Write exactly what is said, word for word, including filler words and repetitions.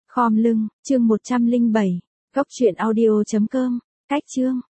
Khom lưng, chương một trăm lẻ bảy, góc truyện audio chấm com, cách chương.